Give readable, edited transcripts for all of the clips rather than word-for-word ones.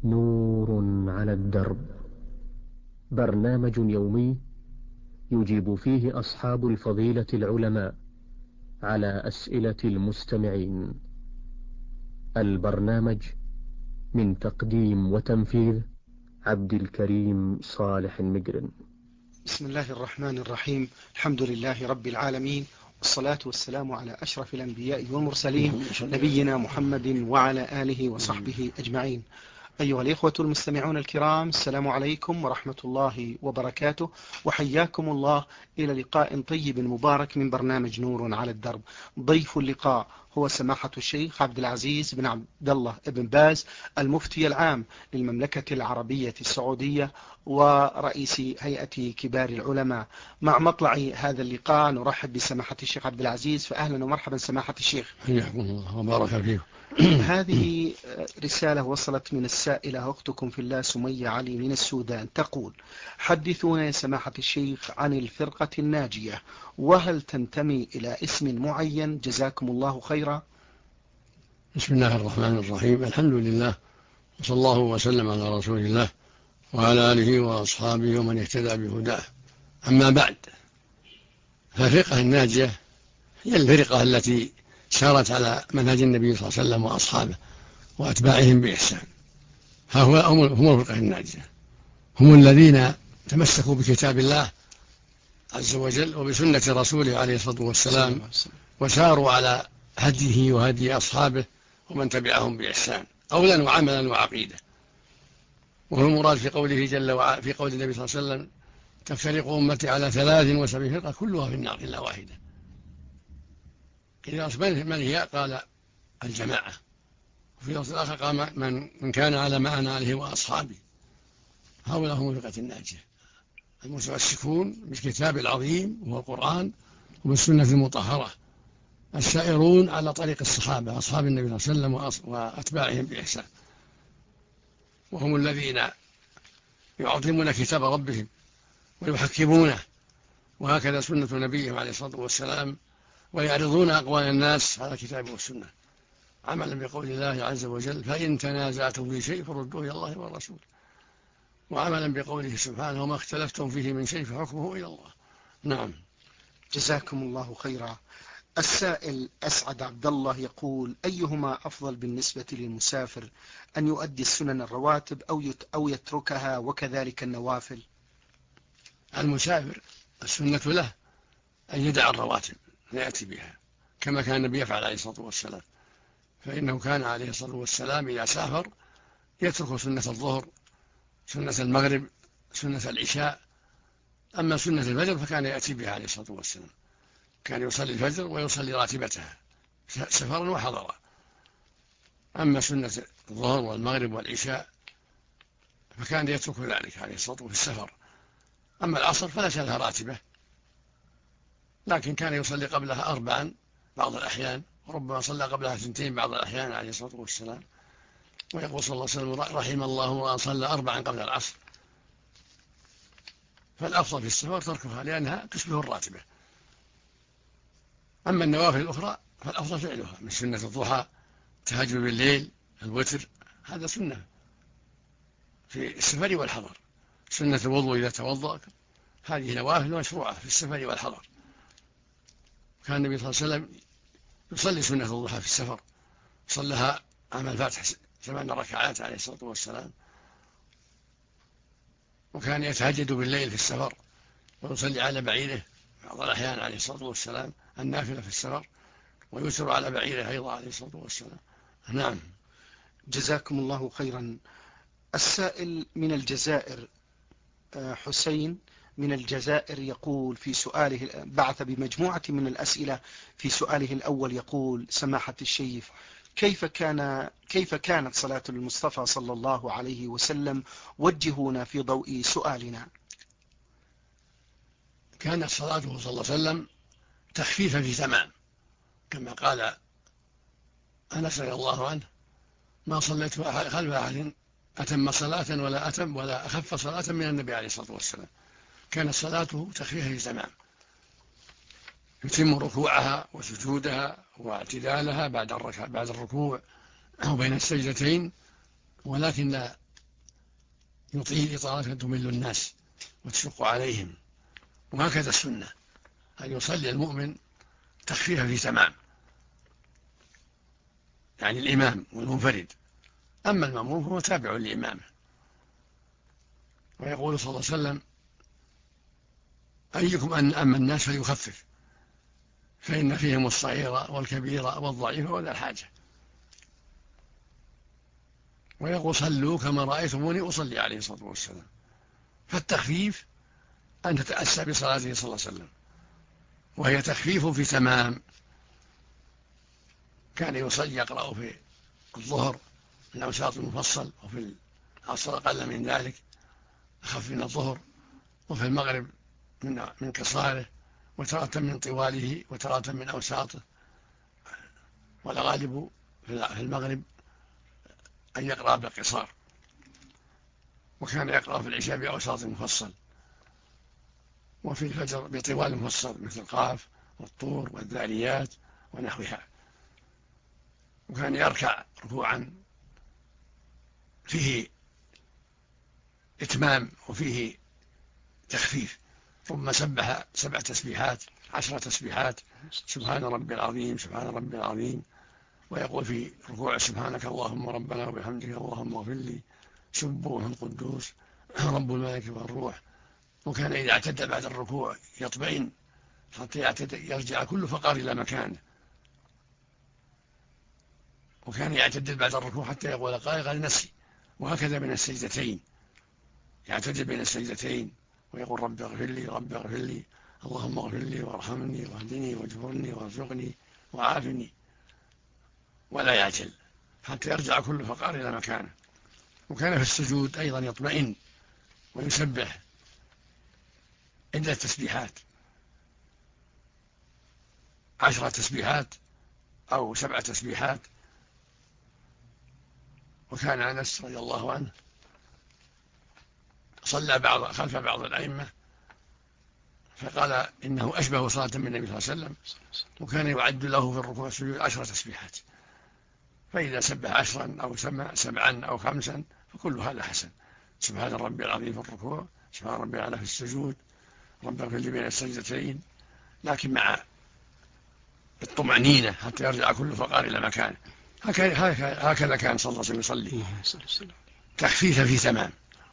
نور على الدرب، برنامج يومي يجيب فيه أصحاب الفضيلة العلماء على أسئلة المستمعين. البرنامج من تقديم وتنفيذ عبد الكريم صالح المقرن. بسم الله الرحمن الرحيم. الحمد لله رب العالمين، والصلاة والسلام على أشرف الأنبياء والمرسلين نبينا محمد وعلى آله وصحبه أجمعين. أيها الإخوة المستمعون الكرام، السلام عليكم ورحمة الله وبركاته، وحياكم الله إلى لقاء طيب مبارك من برنامج نور على الدرب. ضيف اللقاء هو سماحة الشيخ عبد العزيز بن عبد الله بن باز، المفتي العام للمملكة العربية السعودية ورئيس هيئة كبار العلماء. مع مطلع هذا اللقاء نرحب بسماحة الشيخ عبد العزيز، فأهلا ومرحبا سماحة الشيخ. حياكم الله وبارك فيكم. هذه رسالة وصلت من السائلة أختكم في الله سمية علي من السودان، تقول: حدثونا يا سماحة الشيخ عن الفرقة الناجية، وهل تنتمي إلى اسم معين؟ جزاكم الله خيرا. بسم الله الرحمن الرحيم، الحمد لله، وصلى الله وسلم على رسول الله وعلى آله وأصحابه ومن اهتدى بهداه. أما بعد، فالفرقة الناجية هي الفرقة التي سارت على منهج النبي صلى الله عليه وسلم وأصحابه وأتباعهم بإحسان. هم الفرقة الناجية، هم الذين تمسكوا بكتاب الله عز وجل وبسنة رسوله عليه الصلاة والسلام، وساروا على هديه وهدي أصحابه ومن تبعهم بإحسان قولا وعملا وعقيدة. وهو المراد في قوله جل وعلا في قول النبي صلى الله عليه وسلم: تفترق أمتي على 73 فرقة كلها في النار إلا واحدة. إذا من هي؟ قال: الجماعة. وفي لفظ آخر قال: من كان على ما أنا عليه وأصحابي. هؤلاء هم الفرقة الناجية، المتمسكون بالكتاب العظيم وهو القرآن وبالسنة المطهرة، السائرون على طريق الصحابة أصحاب النبي صلى الله عليه وسلم وأتباعهم بإحسان. وهم الذين يعظمون كتاب ربهم ويحكمونه، وهكذا سنة نبيهم عليه الصلاة والسلام، ويعرضون أقوال الناس على الكتاب والسنة، عملا بقول الله عز وجل: فإن تنازعتم في شيء فردوه إلى الله والرسول، وعملا بقوله سبحانه: وما اختلفتم فيه من شيء فحكمه إلى الله. نعم. جزاكم الله خيرا. السائل أسعد عبد الله يقول: أيهما أفضل بالنسبة للمسافر، أن يؤدي السنن الرواتب أو يتركها، وكذلك النوافل؟ المسافر السنة له أن يدع الرواتب ويأتي بها كما كان النبي يفعل عليه الصلاة والسلام، فإنه كان عليه الصلاة والسلام إذا سافر يترك سنة الظهر، سنة المغرب، سنة العشاء. أما سنة الفجر فكان يأتي بها عليه الصلاة والسلام، كان يصلي الفجر ويصلي راتبتها سفرا وحضرا. أما سنة الظهر والمغرب والعشاء فكان يترك ذلك عليه الصلاة والسلام في السفر. أما العصر فليس لها راتبة، لكن كان يصلي قبلها 4 بعض الأحيان، وربما صلى قبلها 2 بعض الأحيان عليه الصلاة والسلام. ويقول صلى الله عليه وسلم: رحم الله امرأ صلى 4 قبل العصر. فالأفضل في السفر تركها لأنها تشبه الراتبة. أما النوافل الأخرى فالأفضل فعلها، من سنة الضحى، التهجد بالليل، الوتر، هذا سنة في السفر والحضر. سنة الوضوء إذا توضأ، هذه نوافل مشروعة في السفر والحضر. كان النبي صلى الله عليه وسلم يصلي سنة الضحى في السفر، صلىها عام الفتح 8 ركعات عليه الصلاة والسلام. وكان يتهجد بالليل في السفر ويصلي على بعيره بعض الأحيان عليه الصلاة والسلام النافلة في السفر، ويسر على بعيره أيضا عليه الصلاة والسلام. نعم. جزاكم الله خيرا. السائل من الجزائر حسين من الجزائر يقول في سؤاله، بعث بمجموعة من الأسئلة، في سؤاله الأول يقول: سماحة الشيخ، كيف كانت صلاة المصطفى صلى الله عليه وسلم؟ وجهونا في ضوء سؤالنا. كانت صلاته صلى الله عليه وسلم تخفيفا في تمام، كما قال أنس رضي الله عنه: ما صليت خلف أحد أتم صلاة ولا أخف صلاة من النبي عليه الصلاة والسلام. كانت صلاته تخفيفا في تمام، يتم ركوعها وسجودها واعتدالها بعد الركوع أو بين السجدتين، ولكن لا يطيل إطالة تمل الناس وتشق عليهم. وهكذا السنة أن يصلي المؤمن تخفيفا في تمام، يعني الإمام والمنفرد، أما المأموم هو تابع لإمامه. ويقول صلى الله عليه وسلم: أيكم أما الناس فليخفف فإن فيهم الصغير والكبير والضعيف وذا الحاجة. ويقول: صلوا كما رأيتموني أصلي عليه الصلاة والسلام. فالتخفيف أن تتأسى بصلاته صلى الله عليه وسلم، وهي تخفيف في تمام. كان يصلي يقرأ في الظهر من أوساط المفصل، وفي العصر أقل من ذلك أخف من الظهر، وفي المغرب من قصاره، وتارة من طواله، وتارة من أوساطه. والغالب في المغرب أن يقرأ بالقصار. وكان يقرأ في العشاء بأوساط المفصل، وفي الفجر بطوال المفصل مثل قاف والطور والذاريات ونحوها. وكان يركع ركوعا فيه إتمام وفيه تخفيف، ثم سبح 7 تسبيحات 10 تسبيحات، سبحان ربي العظيم سبحان ربي العظيم. ويقول في ركوع: سبحانك اللهم ربنا وبحمدك اللهم اغفر لي سبوح قدوس رب الملك والروح. وكان إذا اعتدى بعد الركوع يطمئن حتى يرجع كل فقار إلى مكانه. وكان يعتدل بعد الركوع حتى يقول قال نسي. وهكذا بين السجدتين يعتدل بين السجدتين ويقول: رب اغفر لي رب اغفر لي اللهم اغفر لي وارحمني واهدني واجبرني وارزقني وعافني، ولا يعجل حتى يرجع كل فقار إلى مكانه. وكان في السجود أيضا يطمئن ويسبح 10 تسبيحات 10 تسبيحات أو 7 تسبيحات. وكان أنس رضي الله عنه صلى خلف بعض الأئمة فقال إنه أشبه صلاة من النبي صلى الله عليه وسلم، وكان يعد له في الركوع والسجود 10 تسبيحات، فإذا سبح 10 أو 7 أو 5 فكل هذا حسن. سبحان ربي العظيم في الركوع، سبحان ربي الأعلى في السجود، رب اغفر لي بين السجدتين، لكن مع الطمأنينة حتى يرجع كل فقار إلى مكانه. هكذا كان صلى الله عليه وسلم يصلي تخفيفا في تمام.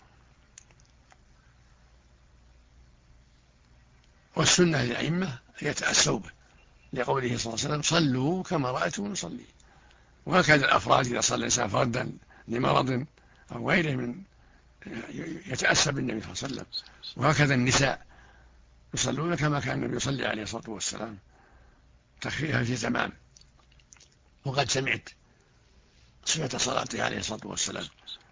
والسنة للأئمة يتأسوا به لقوله صلى الله عليه وسلم: صلوا كما رأيتم نصلي. وهكذا الأفراد إذا صلى الإنسان فردا لمرض أو غيره من يتأسى بالنبي صلى الله عليه وسلم. وهكذا النساء يصلون كما كان النبي يصلي عليه الصلاة والسلام تخفيفا في تمام. وقد سمعت صفة صلاته عليه الصلاة والسلام: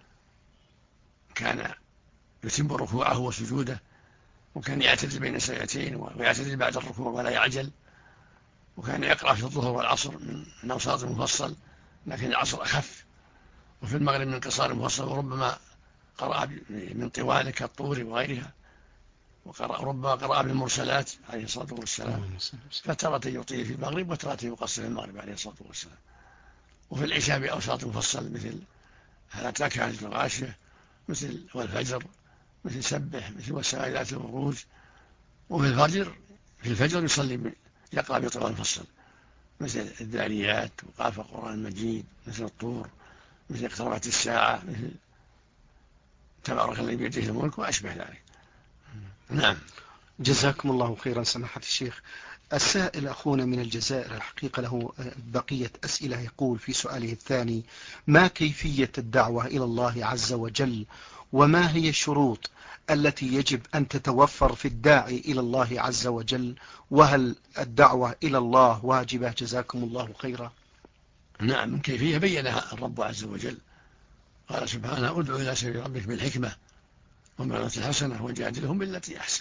كان يتم ركوعه وسجوده، وكان يعتدل بين السجدتين ويعتدل بعد الركوع ولا يعجل. وكان يقرأ في الظهر والعصر من أوساط المفصل، لكن العصر أخف، وفي المغرب من قصار المفصل، وربما قرأ من طوال كالطور وغيرها، وربما قرأ بالمرسلات عليه الصلاة والسلام. فترة يطيل في المغرب وترة يقصر في المغرب عليه الصلاة والسلام. وفي العشاء بأوساط المفصل مثل هل أتاك حديث الغاشية، مثل والفجر، مثل سبح، مثل والسماء ذات البروج. وفي الفجر يقرأ بطوال المفصل مثل الذاريات وقاف القرآن المجيد، مثل الطور، مثل اقتربت الساعة، مثل تبارك الذي بيده الملك وأشبه ذلك. نعم. جزاكم الله خيرا سماحة الشيخ. السائل أخونا من الجزائر الحقيقة له بقية أسئلة، يقول في سؤاله الثاني: ما كيفية الدعوة إلى الله عز وجل، وما هي الشروط التي يجب أن تتوفر في الداعي إلى الله عز وجل، وهل الدعوة إلى الله واجبة؟ جزاكم الله خيرا. نعم، من كيفية بينها الرب عز وجل، قال سبحانه: ادعو إلى سبيل ربك بالحكمة والموعظة الحسنة وجادلهم بالتي أحسن.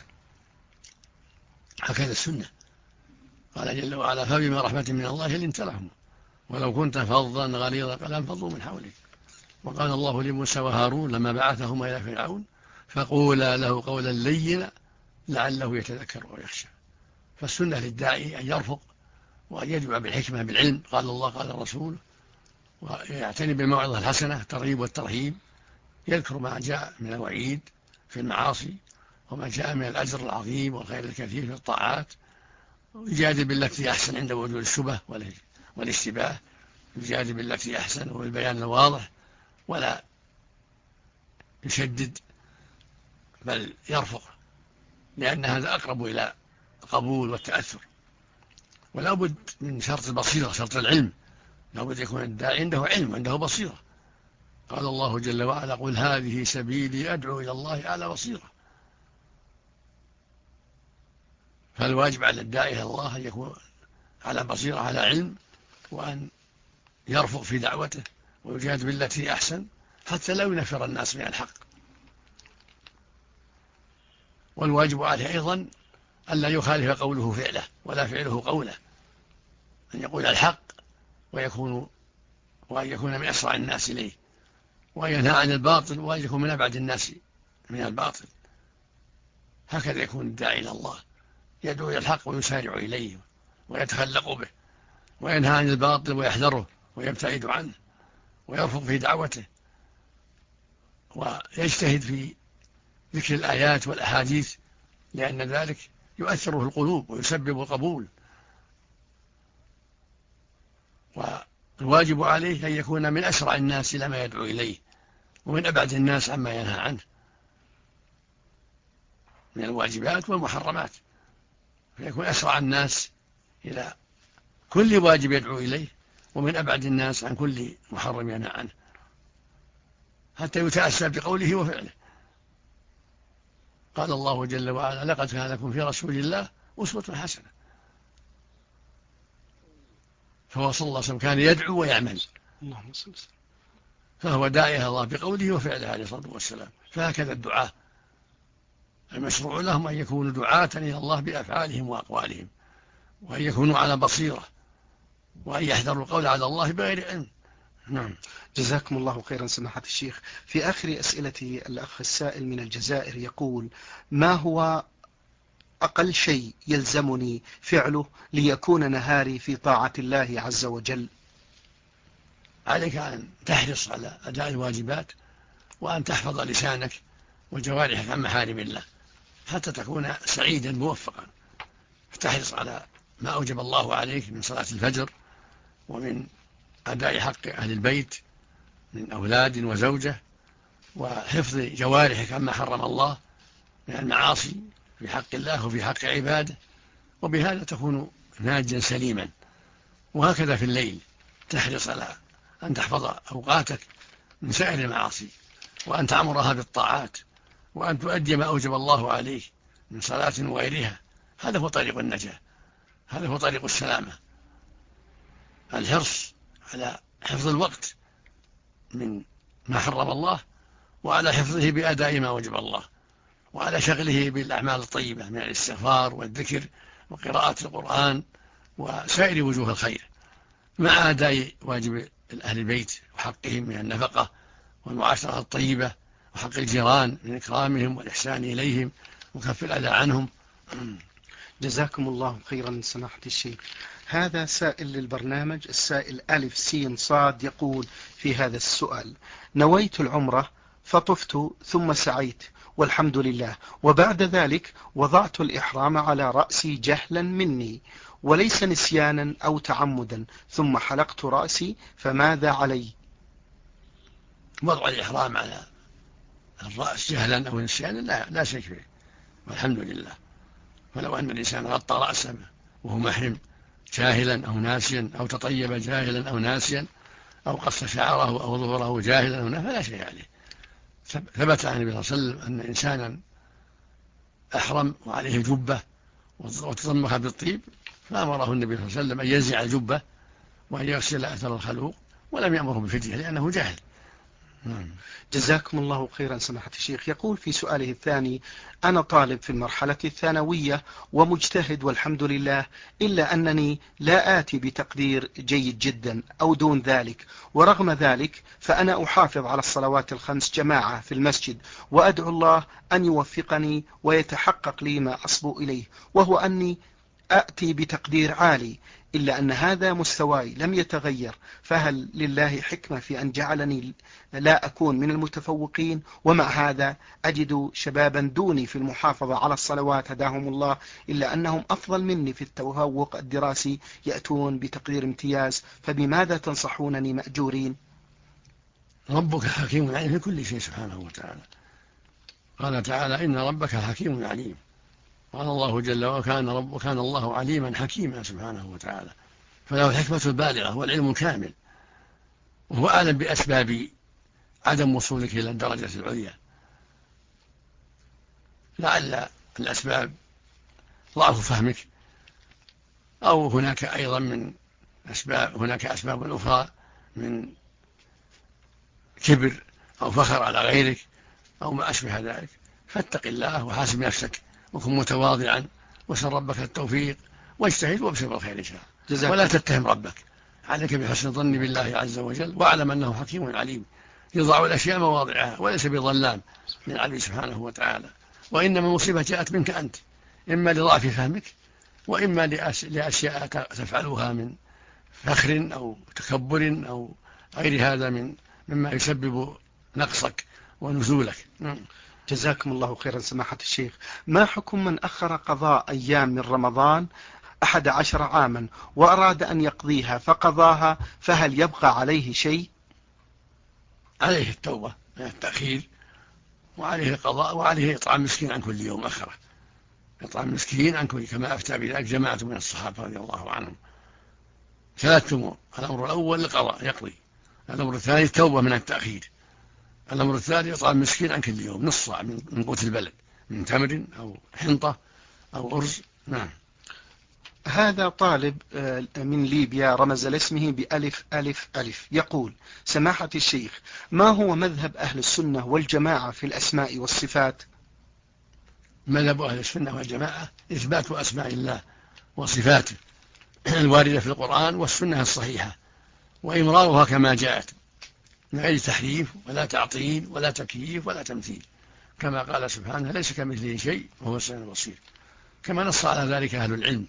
هكذا السنة، قال جل وعلا: فبما رحمة من الله لنت لهم ولو كنت فظا غليظ القلب لانفضوا من حولك. وقال الله لموسى وهارون لما بعثهما إلى فرعون: فقولا له قولا لينا لعله يتذكر ويخشى. فالسنة للداعي أن يرفق وأن يدعو بالحكمة بالعلم، قال الله قال الرسول، ويعتني بالموعظة الحسنة الترغيب والترهيب، يذكر ما جاء من الوعيد في المعاصي وما جاء من الأجر العظيم والخير الكثير في الطاعات، ويجادل بالتي أحسن عند وجود الشبه والاشتباه، يجادل بالتي أحسن وبالبيان الواضح، ولا يشدد بل يرفق، لأن هذا أقرب إلى القبول والتأثر. ولا بد من شرط البصيرة، شرط العلم، لا بد يكون الداعي عنده علم، عنده بصيرة. قال الله جل وعلا: قل هذه سبيلي أدعو إلى الله على بصيرة. فالواجب على الداعي إلى الله أن يكون على بصيرة، على علم، وأن يرفق في دعوته ويجاهد بالتي أحسن حتى لا ينفر الناس من الحق. والواجب عليه أيضا أن لا يخالف قوله فعله ولا فعله قوله، أن يقول الحق وأن يكون من أسرع الناس إليه، وأن ينهى عن الباطل وأن يكون من أبعد الناس من الباطل. هكذا يكون الداعي إلى الله، يدعو إلى الحق ويسارع إليه ويتخلق به، وينهى عن الباطل ويحذره ويبتعد عنه، ويرفق في دعوته، ويجتهد في ذكر الآيات والأحاديث، لأن ذلك يؤثر في القلوب ويسبب القبول. والواجب عليه أن يكون من أسرع الناس إلى ما يدعو إليه، ومن أبعد الناس عما ينهى عنه من الواجبات والمحرمات، فيكون أسرع الناس إلى كل واجب يدعو إليه، ومن أبعد الناس عن كل محرم ينهى عنه، حتى يتأسى بقوله وفعله. قال الله جل وعلا: لقد كان لكم في رسول الله أسوة حسنة. فهو صلى الله عليه وسلم كان يدعو ويعمل، فهو داعي إلى الله بقوله وفعله عليه الصلاة والسلام. فهكذا الدعاء المشروع لهم أن يكونوا دعاة إلى الله بأفعالهم وأقوالهم، وأن يكونوا على بصيرة، وأن يحذروا القول على الله بغير علم. نعم. جزاكم الله خيرا سماحة الشيخ. في آخر أسئلة الأخ السائل من الجزائر يقول: ما هو أقل شيء يلزمني فعله ليكون نهاري في طاعة الله عز وجل؟ عليك أن تحرص على أداء الواجبات، وأن تحفظ لسانك وجوارحك عن محارم الله حتى تكون سعيدا موفقا. فتحرص على ما أوجب الله عليك من صلاة الفجر، ومن أداء حق أهل البيت من أولاد وزوجة، وحفظ جوارحك عما حرم الله من المعاصي في حق الله وفي حق عباده، وبهذا تكون ناجا سليما. وهكذا في الليل تحرص على أن تحفظ أوقاتك من سائر المعاصي، وأن تعمرها بالطاعات، وأن تؤدي ما أوجب الله عليه من صلاة وغيرها. هذا هو طريق النجاة، هذا هو طريق السلامة. الحرص على حفظ الوقت من ما حرم الله، وعلى حفظه بأداء ما وجب الله، وعلى شغله بالأعمال الطيبة من الاستغفار والذكر وقراءة القرآن وسائر وجوه الخير، مع أداء واجب أهل البيت وحقهم من النفقة والمعاشرة الطيبة، وحق الجيران من إكرامهم والإحسان إليهم وكف الأذى عنهم. جزاكم الله خيرا سماحة الشيخ. هذا سائل للبرنامج، السائل ألف سين صاد، يقول في هذا السؤال: نويت العمرة فطفت ثم سعيت والحمد لله، وبعد ذلك وضعت الإحرام على رأسي جهلا مني وليس نسيانا أو تعمدا، ثم حلقت رأسي، فماذا علي؟ وضع الإحرام على الرأس جهلا أو نسيانا لا شيء فيه، والحمد لله. ولو أن الإنسان غطى رأسه وهو محرم جاهلا أو ناسيا، أو تطيب جاهلا أو ناسيا، أو قص شعره أو ظهره جاهلا أو ناسيا، فلا شيء عليه. ثبت عن النبي صلى الله عليه وسلم أن إنسانا أحرم وعليه جبة وتضمخ بالطيب، فأمره النبي صلى الله عليه وسلم أن ينزع الجبة وأن يغسل أثر الخلوق، ولم يأمره بفدية لأنه جاهل. جزاكم الله خيرا سماحة الشيخ. يقول في سؤاله الثاني: أنا طالب في المرحلة الثانوية ومجتهد والحمد لله، إلا أنني لا آتي بتقدير جيد جدا أو دون ذلك، ورغم ذلك فأنا أحافظ على الصلوات الخمس جماعة في المسجد، وأدعو الله أن يوفقني ويتحقق لي ما أصبو إليه، وهو أني أأتي بتقدير عالي، إلا أن هذا مستواي لم يتغير، فهل لله حكمة في أن جعلني لا أكون من المتفوقين؟ ومع هذا أجد شبابا دوني في المحافظة على الصلوات هداهم الله، إلا أنهم أفضل مني في التفوق الدراسي يأتون بتقدير امتياز، فبماذا تنصحونني مأجورين؟ ربك حكيم عليم في كل شيء سبحانه وتعالى. قال تعالى: إن ربك حكيم عليم. قال الله جل وكان الله عليما حكيما سبحانه وتعالى، فله الحكمة البالغة والعلم الكامل، وهو أعلم بأسباب عدم وصولك إلى الدرجة العليا. لعل الأسباب ضعف فهمك، أو هناك أيضا هناك أسباب أخرى من كبر أو فخر على غيرك أو ما أشبه ذلك. فاتق الله وحاسب نفسك وكن متواضعا وسل ربك التوفيق واجتهد وابشر بالخير إن شاء الله، ولا تتهم ربك. عليك بحسن الظن بالله عز وجل، واعلم أنه حكيم عليم يضع الأشياء مواضعها وليس بظلام من عليه سبحانه وتعالى. وإنما المصيبة جاءت منك أنت، إما لضعف فهمك، وإما لأشياء تفعلها من فخر أو تكبر أو غير هذا مما يسبب نقصك ونزولك. جزاكم الله خيرا سماحة الشيخ. ما حكم من أخر قضاء أيام من رمضان 11 عاما وأراد أن يقضيها فقضاها، فهل يبقى عليه شيء؟ عليه التوبة من التأخير، وعليه القضاء، وعليه إطعام مسكين عن كل يوم أخره، إطعام مسكين عن كل، كما أفتى بذلك جماعة من الصحابة رضي الله عنهم. 3 أمور: الأمر الأول القضاء يقضي، الأمر الثاني التوبة من التأخير، الأمر الثالث إطعام مسكين عن كل يوم نص صاع من قوت البلد، من تمر أو حنطة أو أرز. نعم. هذا طالب من ليبيا رمز لاسمه بألف ألف ألف، يقول: سماحة الشيخ، ما هو مذهب أهل السنة والجماعة في الأسماء والصفات؟ مذهب أهل السنة والجماعة إثبات أسماء الله وصفاته الواردة في القرآن والسنة الصحيحة، وإمرارها كما جاءت من غير تحريف ولا تعطيل ولا تكييف ولا تمثيل، كما قال سبحانه: ليس كمثله شيء وهو السميع البصير. كما نص على ذلك أهل العلم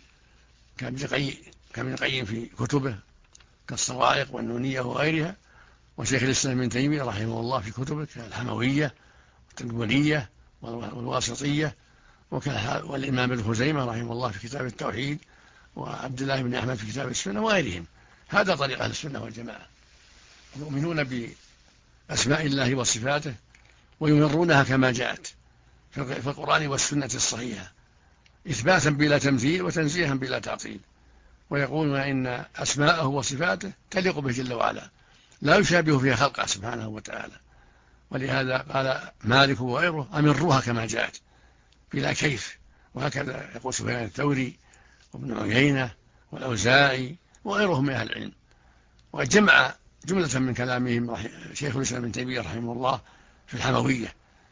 كابن القيم في كتبه كالصواعق والنونية وغيرها، وشيخ الإسلام ابن تيمية رحمه الله في كتبه كالحموية والتدمرية والواسطية، والإمام ابن خزيمة رحمه الله في كتاب التوحيد، وعبد الله بن أحمد في كتاب السنة وغيرهم. هذا طريق أهل السنة والجماعة، يؤمنون بأسماء الله وصفاته ويمرونها كما جاءت في القرآن والسنة الصحيحة، إثباتا بلا تمثيل وتنزيها بلا تعطيل، ويقولون إن أسماءه وصفاته تليق به جل وعلا، لا يشابه فيها خلقه سبحانه وتعالى. ولهذا قال مالك وغيره: أمروها كما جاءت بلا كيف. وهكذا يقول سفيان الثوري وابن عيينة والأوزاعي وغيرهم من أهل العلم. وجمع جملة من كلامهم شيخ الإسلام ابن تيمية رحمه الله في الحموية،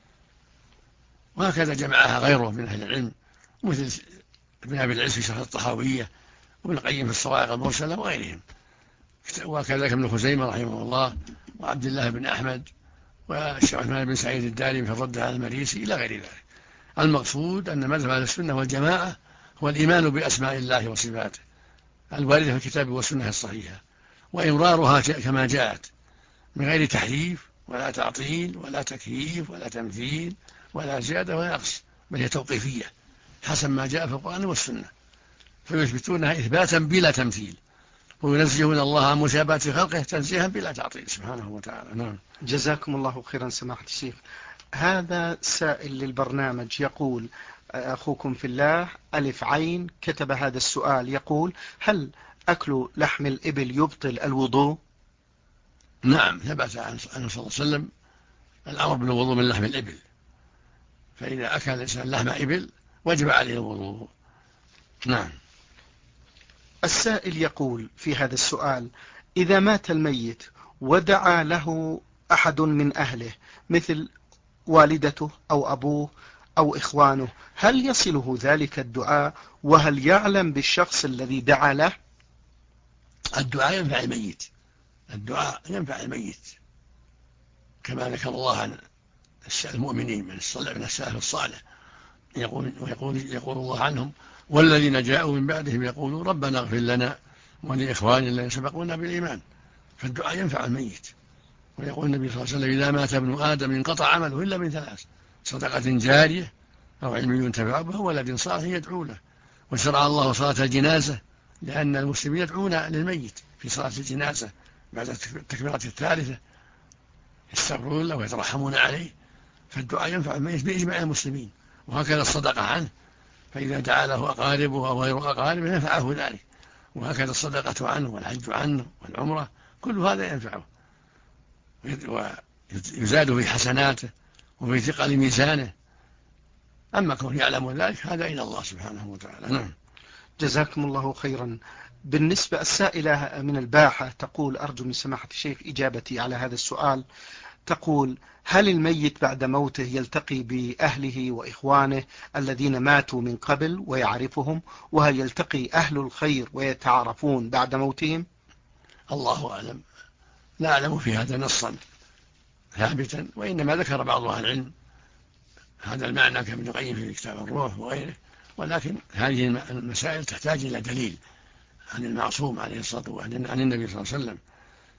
وهكذا جمعها غيره من أهل العلم مثل ابن أبي العز في شرح الطحاوية، وابن القيم في الصواعق المرسلة وغيرهم، وكذلك ابن خزيمة رحمه الله وعبد الله بن أحمد والشيخ عثمان بن سعيد الدارمي في الرد على المريسي إلى غير ذلك. المقصود أن مذهب أهل السنة والجماعة هو الإيمان بأسماء الله وصفاته الواردة في الكتاب والسنة الصحيحة، وإمرارها كما جاءت من غير تحريف ولا تعطيل ولا تكييف ولا تمثيل ولا زيادة ولا نقص، بل هي توقيفية حسب ما جاء في القرآن والسنة، فيثبتونها إثباتا بلا تمثيل، وينزهون الله عن مشابهة خلقه تنزيها بلا تعطيل سبحانه وتعالى. نعم. جزاكم الله خيرا سماحة الشيخ. هذا سائل للبرنامج يقول: أخوكم في الله ألف عين كتب هذا السؤال، يقول: هل أكل لحم الإبل يبطل الوضوء؟ نعم، ثبت عنه صلى الله عليه وسلم الأمر بالوضوء من لحم الإبل، فإذا أكل الإنسان لحم إبل وجب عليه الوضوء. نعم. السائل يقول في هذا السؤال: إذا مات الميت ودعا له أحد من أهله مثل والدته أو أبوه أو إخوانه، هل يصله ذلك الدعاء؟ وهل يعلم بالشخص الذي دعا له؟ الدعاء ينفع الميت، الدعاء ينفع الميت، كما ذكر الله عن المؤمنين من السلف الصالح يقول الله عنهم: والذين جاءوا من بعدهم يقولون ربنا اغفر لنا ولإخواننا الذين سبقونا بالإيمان. فالدعاء ينفع الميت. ويقول النبي صلى الله عليه وسلم: إذا مات ابن آدم انقطع عمله إلا من ثلاث: صدقة جارية، أو علم ينتفع به، ولد صالح يدعو له. وشرع الله صلاة الجنازة، لأن المسلمين يدعون للميت في صلاة الجنازة بعد التكبيرة الثالثة، يستغفرون له ويترحمون عليه. فالدعاء ينفع الميت بإجماع المسلمين. وهكذا الصدقة عنه، فإذا دعا له أقاربه أو غير أقاربه نفعه ذلك. وهكذا الصدقة عنه والحج عنه والعمرة، كل هذا ينفعه ويزاد في حسناته وفي ثقل ميزانه. أما كون يعلم ذلك هذا إلى الله سبحانه وتعالى. نعم. جزاكم الله خيرا. بالنسبة السائلة من الباحة تقول: أرجو من سماحة الشيخ إجابتي على هذا السؤال. تقول: هل الميت بعد موته يلتقي بأهله وإخوانه الذين ماتوا من قبل ويعرفهم؟ وهل يلتقي أهل الخير ويتعارفون بعد موتهم؟ الله أعلم، لا أعلم في هذا نصا ثابتا، وإنما ذكر بعض أهل العلم هذا المعنى كابن القيم في كتاب الروح وغيره. ولكن هذه المسائل تحتاج إلى دليل عن المعصوم عليه الصلاة والسلام، عن النبي صلى الله عليه وسلم،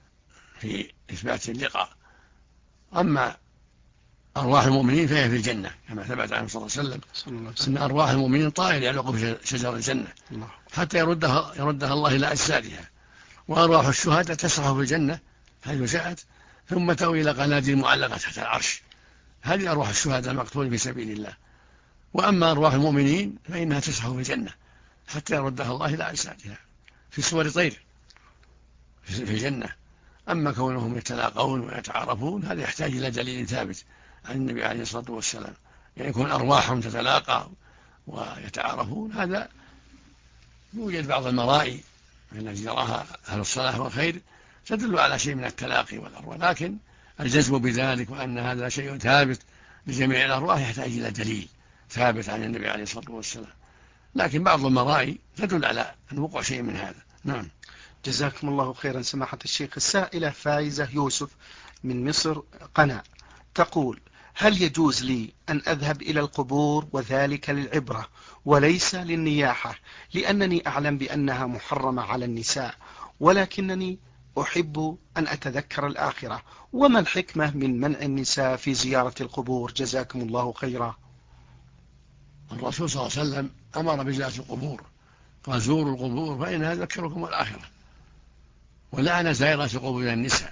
في إثبات اللقاء. أما أرواح المؤمنين فهي في الجنة كما ثبت عنه صلى الله عليه وسلم أن أرواح المؤمنين طائر يعلق في شجر الجنة حتى يردها الله إلى أجسادها. وأرواح الشهداء تسرح في الجنة حيث شاءت، ثم تأوي إلى قناديل معلقة تحت العرش. هذه أرواح الشهداء المقتول في سبيل الله. وأما أرواح المؤمنين فإنها تسرح في الجنة حتى يردها الله إلى أجسادها في صور طير في الجنة. أما كونهم يتلاقون ويتعارفون هذا يحتاج إلى دليل ثابت عن النبي عليه الصلاة والسلام. يعني يكون أرواحهم تتلاقى ويتعارفون، هذا يوجد بعض المرائي التي يراها أهل الصلاح والخير تدل على شيء من التلاقي والأرواح، لكن الجزم بذلك وأن هذا شيء ثابت لجميع الأرواح يحتاج إلى دليل ثابت عن النبي عليه الصلاة والسلام. لكن بعض المرائي تدل على أن وقوع شيء من هذا. نعم. جزاكم الله خيرا سماحة الشيخ. السائلة فايزة يوسف من مصر قنا تقول: هل يجوز لي أن أذهب إلى القبور وذلك للعبرة وليس للنياحة، لأنني أعلم بأنها محرمة على النساء، ولكنني أحب أن أتذكر الآخرة؟ وما الحكمة من منع النساء في زيارة القبور؟ جزاكم الله خيرا. الرسول صلى الله عليه وسلم أمر بزيارة القبور، قال: زوروا القبور فإنها تذكركم الآخرة. ولعن زائرات القبور النساء.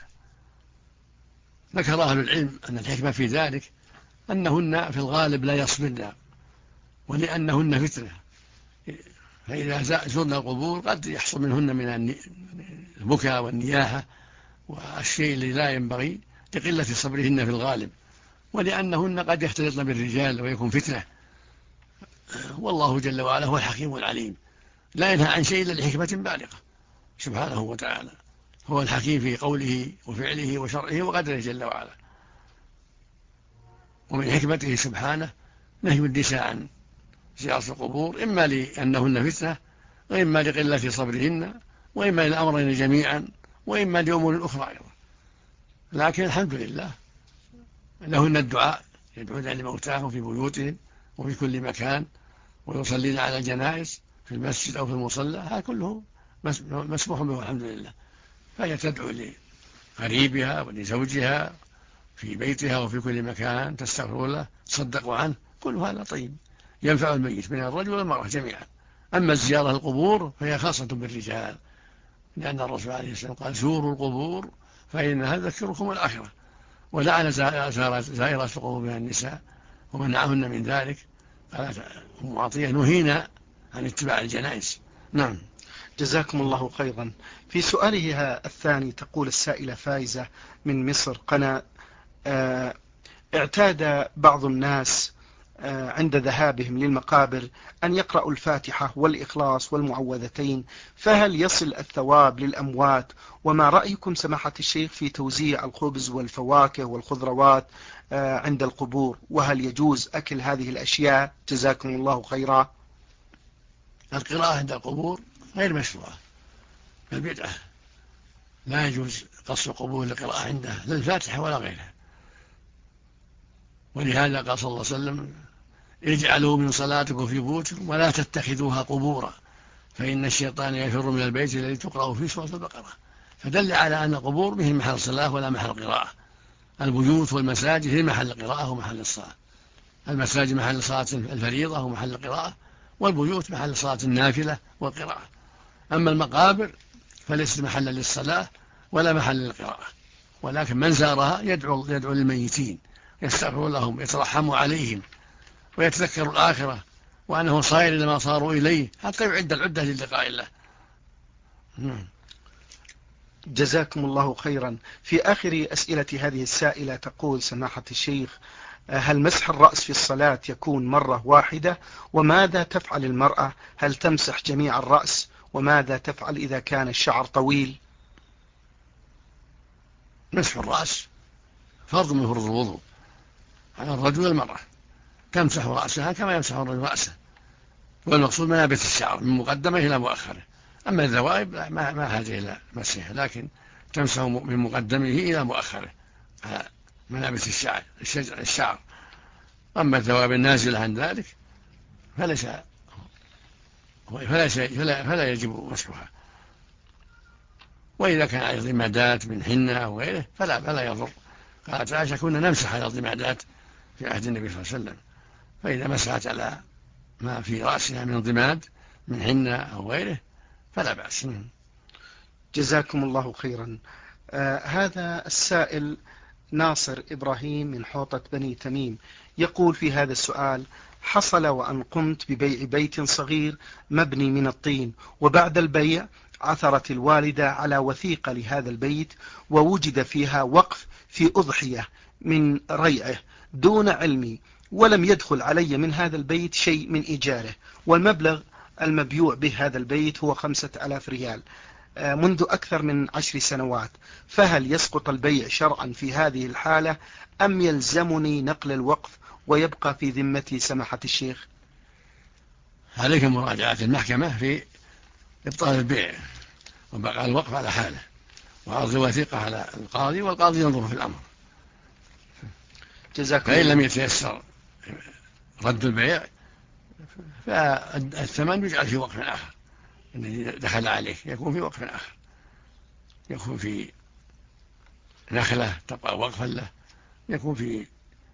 ذكر أهل العلم أن الحكمة في ذلك أنهن في الغالب لا يصبرن، ولأنهن فتنة. فإذا زرنا القبور قد يحصل منهن من البكاء والنياحة والشيء الذي لا ينبغي لقلة صبرهن في الغالب، ولأنهن قد يختلطن بالرجال ويكون فتنة. والله جل وعلا هو الحكيم العليم، لا ينهى عن شيء إلا لحكمة بالغة سبحانه وتعالى. هو الحكيم في قوله وفعله وشرعه وقدره جل وعلا. ومن حكمته سبحانه نهي النساء عن زيارة القبور، إما لأنهن فتنة، وإما لقلة صبرهن، وإما للأمرين جميعا، وإما لأمور أخرى أيضا. لكن الحمد لله لهن الدعاء، يدعون لموتاهم في بيوتهم وفي كل مكان، ويصلين على الجنائز في المسجد أو في المصلى. هذا كله مسموح به الحمد لله. فهي تدعو لقريبها ولزوجها في بيتها وفي كل مكان، تستغفر له، تصدقوا عنه، كل هذا طيب ينفع الميت من الرجل والمرأة جميعا. أما الزيارة القبور فهي خاصة بالرجال، لأن الرسول عليه السلام قال: زوروا القبور فإنها تذكركم الآخرة. ولعن زائرات القبور من النساء ومنعهن من ذلك. قالت أم عطية: نهينا عن اتباع الجنائز. نعم. جزاكم الله خيرا. في سؤالها الثاني تقول السائلة فايزة من مصر قنا: اعتاد بعض الناس عند ذهابهم للمقابر أن يقرأوا الفاتحة والإخلاص والمعوذتين، فهل يصل الثواب للأموات؟ وما رأيكم سماحة الشيخ في توزيع الخبز والفواكه والخضروات عند القبور؟ وهل يجوز أكل هذه الأشياء؟ جزاكم الله خيرا. القراءة عند القبور غير مشروعة، بل بدعة. لا يجوز قص القبور للقراءة عنده لا الفاتحة ولا غيرها. ولهذا قال صلى الله عليه وسلم: اجعلوا من صلاتكم في بيوتكم ولا تتخذوها قبورا فإن الشيطان يفر من البيت الذي تقرأ فيه سورة البقرة. فدل على أن القبور به محل صلاة ولا محل قراءة. البيوت والمساجد هي محل قراءة ومحل الصلاة. المساجد محل صلاة الفريضة ومحل القراءة، والبيوت محل صلاة النافلة والقراءة. أما المقابر فليست محلا للصلاة ولا محل للقراءة، ولكن من زارها يدعو للميتين، يستغفر لهم، يترحم عليهم، ويتذكر الآخرة وأنه صائر إلى ما صاروا إليه حتى يعد العدة للقاء الله. جزاكم الله خيرا. في آخر أسئلة هذه السائلة تقول سماحة الشيخ: هل مسح الرأس في الصلاة يكون مرة واحدة؟ وماذا تفعل المرأة؟ هل تمسح جميع الرأس؟ وماذا تفعل إذا كان الشعر طويل؟ مسح الرأس فرض من فروض الوضوء على الرجل والمرأة، تمسح رأسها كما يمسح الرجل رأسه، والمقصود منابت الشعر من مقدمه إلى مؤخره. أما الذوائب ما حاجة إلى مسحها، لكن تمسح من مقدمه إلى مؤخره منابت الشعر. أما الذوائب النازلة عن ذلك فلا يجب مسحها. وإذا كان على ضمادات من حنة أو غيره فلا يضر. قالت عائشة: كنا نمسح على الضمادات في عهد النبي صلى الله عليه وسلم، فإذا مسحت على ما في رأسها من ضماد من حنة أو غيره فلا بأس. جزاكم الله خيرا. هذا السائل ناصر إبراهيم من حوطة بني تميم يقول في هذا السؤال: حصل وأن قمت ببيع بيت صغير مبني من الطين، وبعد البيع عثرت الوالدة على وثيقة لهذا البيت ووجد فيها وقف في أضحية من ريعه دون علمي، ولم يدخل علي من هذا البيت شيء من إيجاره، والمبلغ المبيوع به هذا البيت هو 5000 ريال منذ أكثر من 10 سنوات. فهل يسقط البيع شرعا في هذه الحالة أم يلزمني نقل الوقف ويبقى في ذمتي سماحة الشيخ؟ عليك مراجعة المحكمة في إبطال البيع وبقاء الوقف على حاله، وعرض الوثيقة على القاضي، والقاضي ينظر في الأمر. فإن لم يتيسر رد البيع فالثمن يجعل في وقف آخر، الذي دخل عليه يكون في وقف آخر، يكون في نخلة تبقى وقفا له، يكون في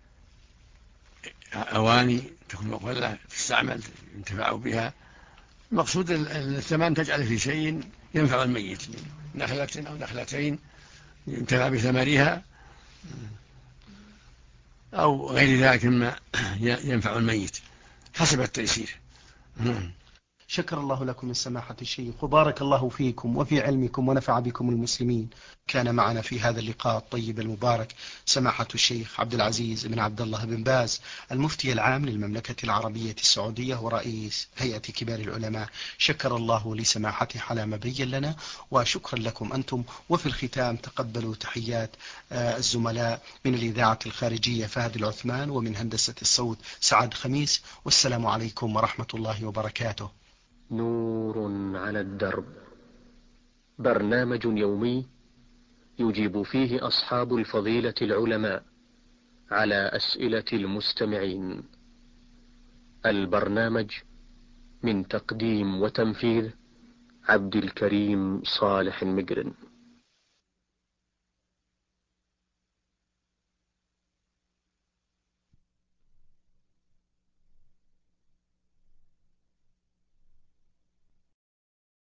أواني تكون وقفا له تستعمل ينتفع بها. المقصود الثمن تجعل في شيء ينفع الميت، نخلة أو نخلتين ينتفع بثمرها أو غير ذلك مما ينفع الميت حسب التيسير. شكر الله لكم من سماحة الشيخ، وبارك الله فيكم وفي علمكم ونفع بكم المسلمين. كان معنا في هذا اللقاء الطيب المبارك سماحة الشيخ عبد العزيز بن عبد الله بن باز، المفتي العام للمملكة العربية السعودية ورئيس هيئة كبار العلماء. شكر الله لسماحته على ما بين لنا، وشكرا لكم أنتم. وفي الختام تقبلوا تحيات الزملاء من الإذاعة الخارجية فهد العثمان، ومن هندسة الصوت سعد خميس، والسلام عليكم ورحمة الله وبركاته. نور على الدرب، برنامج يومي يجيب فيه أصحاب الفضيلة العلماء على أسئلة المستمعين. البرنامج من تقديم وتنفيذ عبد الكريم صالح مجرن.